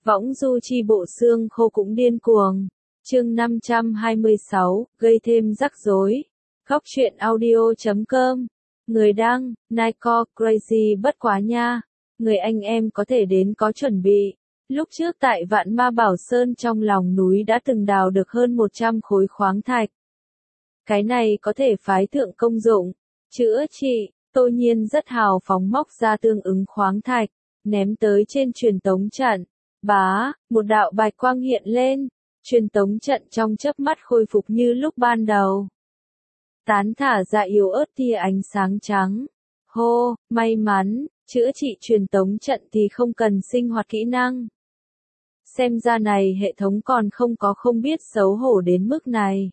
Võng du chi bộ xương khô cũng điên cuồng. Chương 526, gây thêm rắc rối. Góc truyện audio.com. Người đăng, Nico Crazy bất quá nha. Người anh em có thể đến có chuẩn bị. Lúc trước tại Vạn Ma Bảo Sơn trong lòng núi đã từng đào được hơn 100 khối khoáng thạch. Cái này có thể phái thượng công dụng, chữa trị. Tô Nhiên rất hào phóng móc ra tương ứng khoáng thạch, ném tới trên truyền tống trận. Bá, một đạo bạch quang hiện lên, truyền tống trận trong chớp mắt khôi phục như lúc ban đầu. Tán thả ra yếu ớt tia ánh sáng trắng. Hô, may mắn, chữa trị truyền tống trận thì không cần sinh hoạt kỹ năng. Xem ra này hệ thống còn không biết xấu hổ đến mức này.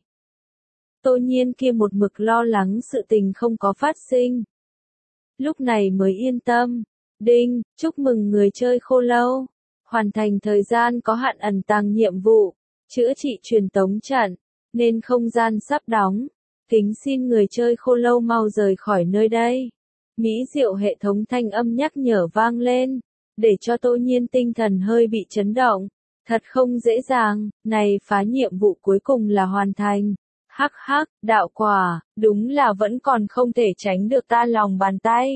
Tô Nhiên kia một mực lo lắng sự tình không có phát sinh. Lúc này mới yên tâm. Đinh, chúc mừng người chơi khô lâu. Hoàn thành thời gian có hạn ẩn tàng nhiệm vụ. Chữa trị truyền tống trận. Nên không gian sắp đóng. Kính xin người chơi khô lâu mau rời khỏi nơi đây. Mỹ diệu hệ thống thanh âm nhắc nhở vang lên. Để cho Tô Nhiên tinh thần hơi bị chấn động. Thật không dễ dàng, này phá nhiệm vụ cuối cùng là hoàn thành. Hắc hắc, đạo quả, đúng là vẫn còn không thể tránh được ta lòng bàn tay.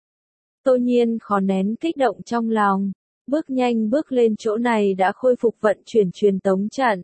Tô Nhiên khó nén kích động trong lòng, bước nhanh bước lên chỗ này đã khôi phục vận chuyển truyền tống trận.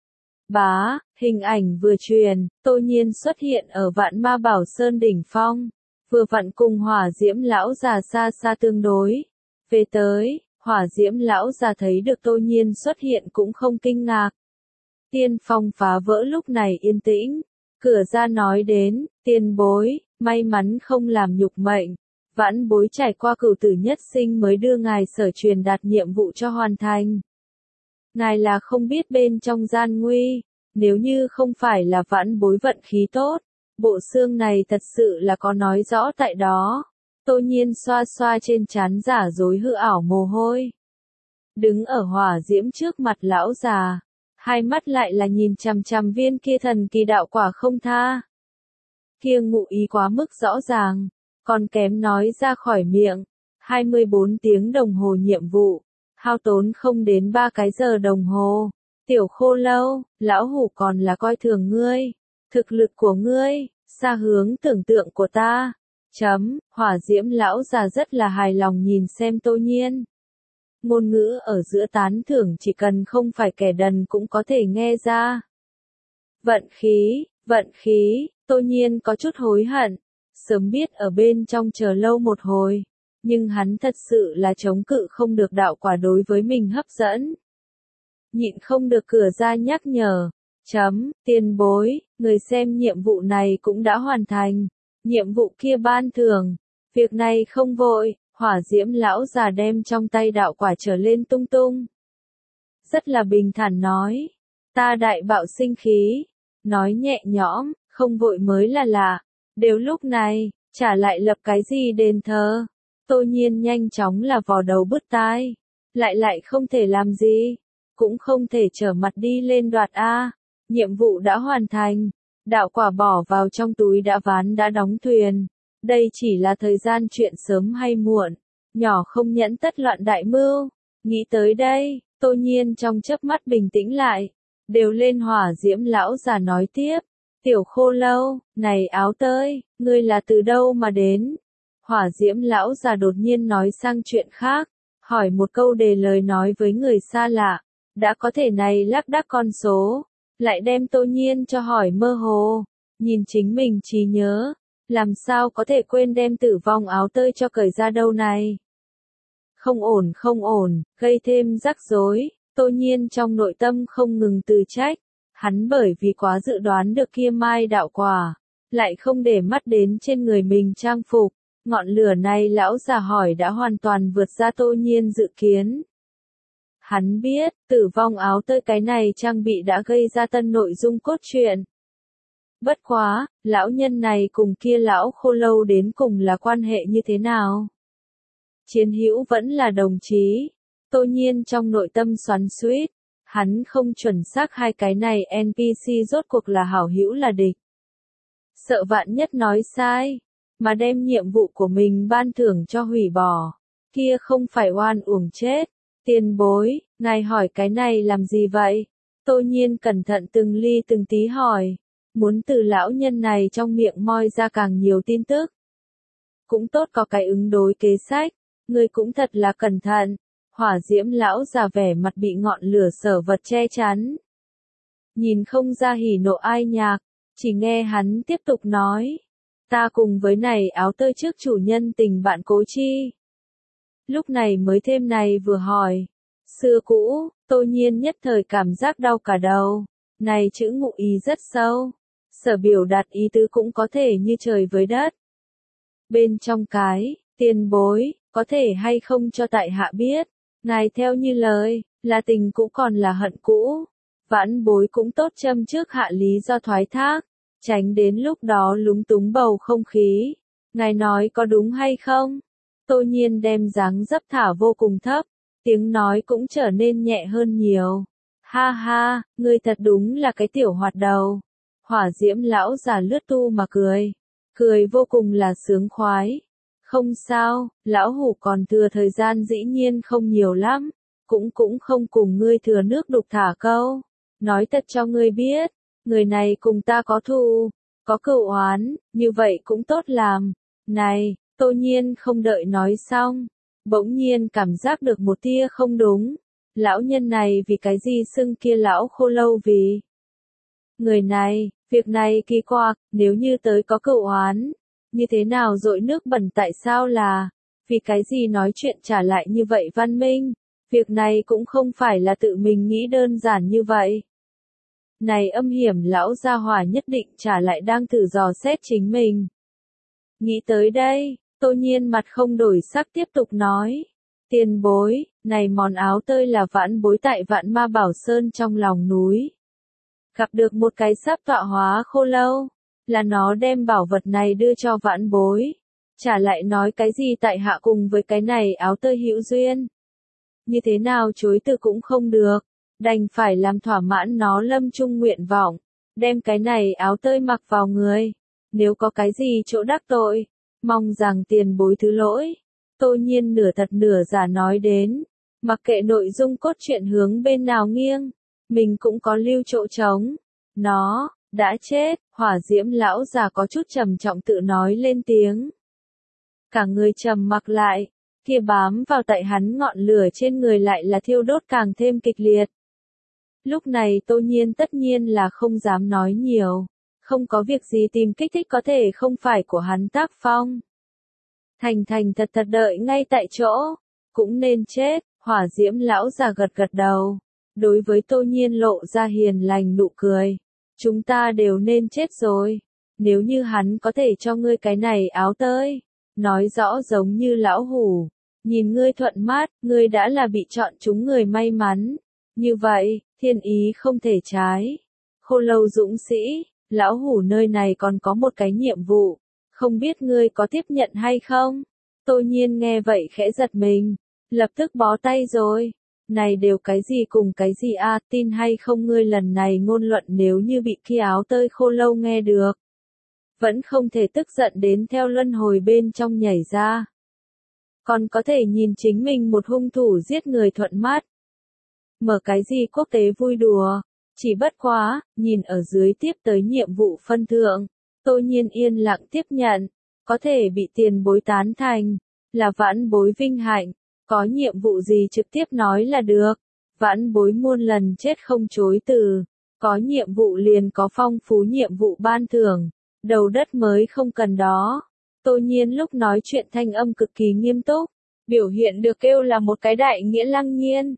Bá, hình ảnh vừa truyền, Tô Nhiên xuất hiện ở Vạn Ma Bảo Sơn đỉnh phong, vừa vặn cùng Hỏa Diễm lão già xa xa tương đối. Về tới, Hỏa Diễm lão già thấy được Tô Nhiên xuất hiện cũng không kinh ngạc. Tiên phong phá vỡ lúc này yên tĩnh, cửa ra nói đến, tiền bối, may mắn không làm nhục mệnh, vãn bối trải qua cửu tử nhất sinh mới đưa ngài sở truyền đạt nhiệm vụ cho hoàn thành. Ngài là không biết bên trong gian nguy, nếu như không phải là vãn bối vận khí tốt, bộ xương này thật sự là có nói rõ tại đó. Tô Nhiên xoa xoa trên trán giả dối hư ảo mồ hôi. Đứng ở hỏa diễm trước mặt lão già. Hai mắt lại là nhìn chằm chằm viên kia thần kỳ đạo quả không tha. Kia ngụ ý quá mức rõ ràng, còn kém nói ra khỏi miệng. 24 tiếng đồng hồ nhiệm vụ, hao tốn không đến 3 cái giờ đồng hồ. Tiểu khô lâu, lão hủ còn là coi thường ngươi. Thực lực của ngươi, xa hướng tưởng tượng của ta. Hỏa diễm lão già rất là hài lòng nhìn xem Tô Nhiên. Ngôn ngữ ở giữa tán thưởng chỉ cần không phải kẻ đần cũng có thể nghe ra. Vận khí, Tô Nhiên có chút hối hận. Sớm biết ở bên trong chờ lâu một hồi. Nhưng hắn thật sự là chống cự không được đạo quả đối với mình hấp dẫn. Nhịn không được cửa ra nhắc nhở. Tiền bối, người xem nhiệm vụ này cũng đã hoàn thành. Nhiệm vụ kia ban thưởng. Việc này không vội. Hỏa diễm lão già đem trong tay đạo quả trở lên tung tung. Rất là bình thản nói. Ta đại bạo sinh khí. Nói nhẹ nhõm, không vội mới là lạ. Đều lúc này, trả lại lập cái gì đền thờ. Tô Nhiên nhanh chóng là vò đầu bứt tai. Lại không thể làm gì. Cũng không thể trở mặt đi lên đoạt A. Nhiệm vụ đã hoàn thành. Đạo quả bỏ vào trong túi đã ván đã đóng thuyền. Đây chỉ là thời gian chuyện sớm hay muộn, nhỏ không nhẫn tất loạn đại mưu. Nghĩ tới đây, Tô Nhiên trong chớp mắt bình tĩnh lại, đều lên hỏa diễm lão già nói tiếp. Tiểu khô lâu, này áo tơi, ngươi là từ đâu mà đến? Hỏa diễm lão già đột nhiên nói sang chuyện khác, hỏi một câu đề lời nói với người xa lạ, đã có thể này lác đác con số, lại đem Tô Nhiên cho hỏi mơ hồ, nhìn chính mình trí nhớ. Làm sao có thể quên đem tử vong áo tơi cho cởi ra đâu này? Không ổn, gây thêm rắc rối. Tô Nhiên trong nội tâm không ngừng từ trách. Hắn bởi vì quá dự đoán được kia mai đạo quả, lại không để mắt đến trên người mình trang phục. Ngọn lửa này lão già hỏi đã hoàn toàn vượt ra Tô Nhiên dự kiến. Hắn biết, tử vong áo tơi cái này trang bị đã gây ra tân nội dung cốt truyện. Bất quá, lão nhân này cùng kia lão khô lâu đến cùng là quan hệ như thế nào? Chiến hữu vẫn là đồng chí. Tô Nhiên trong nội tâm xoắn xuýt, hắn không chuẩn xác hai cái này NPC rốt cuộc là hảo hữu là địch. Sợ vạn nhất nói sai, mà đem nhiệm vụ của mình ban thưởng cho hủy bỏ, kia không phải oan uổng chết. Tiền bối, ngài hỏi cái này làm gì vậy? Tô Nhiên cẩn thận từng ly từng tí hỏi, muốn từ lão nhân này trong miệng moi ra càng nhiều tin tức. Cũng tốt có cái ứng đối kế sách, ngươi cũng thật là cẩn thận. Hỏa diễm lão già vẻ mặt bị ngọn lửa sở vật che chắn. Nhìn không ra hỉ nộ ai nhạc, chỉ nghe hắn tiếp tục nói. Ta cùng với này áo tơi trước chủ nhân tình bạn cố chi. Lúc này mới thêm này vừa hỏi. Xưa cũ, Tô Nhiên nhất thời cảm giác đau cả đầu. Này chữ ngụ ý rất sâu. Sở biểu đạt ý tứ cũng có thể như trời với đất. Bên trong cái, tiền bối, có thể hay không cho tại hạ biết. Ngài theo như lời, là tình cũ còn là hận cũ. Vãn bối cũng tốt châm trước hạ lý do thoái thác. Tránh đến lúc đó lúng túng bầu không khí. Ngài nói có đúng hay không? Tô Nhiên đem dáng dấp thả vô cùng thấp. Tiếng nói cũng trở nên nhẹ hơn nhiều. Ha ha, ngươi thật đúng là cái tiểu hoạt đầu. Hỏa diễm lão già lướt tu mà cười. Cười vô cùng là sướng khoái. Không sao, lão hủ còn thừa thời gian dĩ nhiên không nhiều lắm. Cũng không cùng ngươi thừa nước đục thả câu. Nói thật cho ngươi biết, người này cùng ta có thù, có cửu oán, như vậy cũng tốt làm. Này, Tô Nhiên không đợi nói xong, bỗng nhiên cảm giác được một tia không đúng. Lão nhân này vì cái gì xưng kia lão khô lâu vì? Người này, việc này kỳ quặc, nếu như tới có cửu oán, như thế nào dội nước bẩn tại sao là? Vì cái gì nói chuyện trả lại như vậy văn minh? Việc này cũng không phải là tự mình nghĩ đơn giản như vậy. Này âm hiểm lão gia hỏa nhất định trả lại đang thử dò xét chính mình. Nghĩ tới đây, Tô Nhiên mặt không đổi sắc tiếp tục nói. Tiền bối, này món áo tơi là vãn bối tại Vạn Ma Bảo Sơn trong lòng núi. Gặp được một cái sắp tọa hóa khô lâu, là nó đem bảo vật này đưa cho vãn bối. Trả lại nói cái gì tại hạ cùng với cái này áo tơi hữu duyên. Như thế nào chối từ cũng không được, đành phải làm thỏa mãn nó lâm chung nguyện vọng, đem cái này áo tơi mặc vào người. Nếu có cái gì chỗ đắc tội, mong rằng tiền bối thứ lỗi. Tô Nhiên nửa thật nửa giả nói đến, mặc kệ nội dung cốt truyện hướng bên nào nghiêng, mình cũng có lưu chỗ trống. Nó đã chết. Hỏa diễm lão già có chút trầm trọng tự nói lên tiếng. Cả người trầm mặc lại, kia bám vào tại hắn ngọn lửa trên người lại là thiêu đốt càng thêm kịch liệt. Lúc này Tô Nhiên tất nhiên là không dám nói nhiều, không có việc gì tìm kích thích có thể không phải của hắn tác phong. Thành thật đợi ngay tại chỗ, cũng nên chết. Hỏa diễm lão già gật gật đầu, đối với Tô Nhiên lộ ra hiền lành nụ cười. Chúng ta đều nên chết rồi, nếu như hắn có thể cho ngươi cái này áo tơi, nói rõ giống như lão hủ, nhìn ngươi thuận mắt, ngươi đã là bị chọn chúng người may mắn. Như vậy, thiên ý không thể trái. Khô lâu dũng sĩ, lão hủ nơi này còn có một cái nhiệm vụ, không biết ngươi có tiếp nhận hay không? Tô Nhiên nghe vậy khẽ giật mình, lập tức bó tay rồi. Này đều cái gì cùng cái gì a, tin hay không ngươi lần này ngôn luận nếu như bị kia áo tơi khô lâu nghe được. Vẫn không thể tức giận đến theo luân hồi bên trong nhảy ra. Còn có thể nhìn chính mình một hung thủ giết người thuận mắt. Mở cái gì quốc tế vui đùa, chỉ bất quá, nhìn ở dưới tiếp tới nhiệm vụ phân thượng. Tô Nhiên yên lặng tiếp nhận, có thể bị tiền bối tán thành, là vãn bối vinh hạnh. Có nhiệm vụ gì trực tiếp nói là được. Vãn bối muôn lần chết không chối từ. Có nhiệm vụ liền có phong phú nhiệm vụ ban thưởng. Đầu đất mới không cần đó. Tô Nhiên lúc nói chuyện thanh âm cực kỳ nghiêm túc. Biểu hiện được kêu là một cái đại nghĩa lăng nhiên.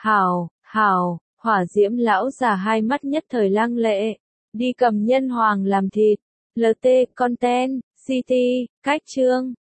Hảo, hỏa diễm lão già hai mắt nhất thời lăng lệ. Đi cầm nhân hoàng làm thịt. LT, content, CT, cách chương.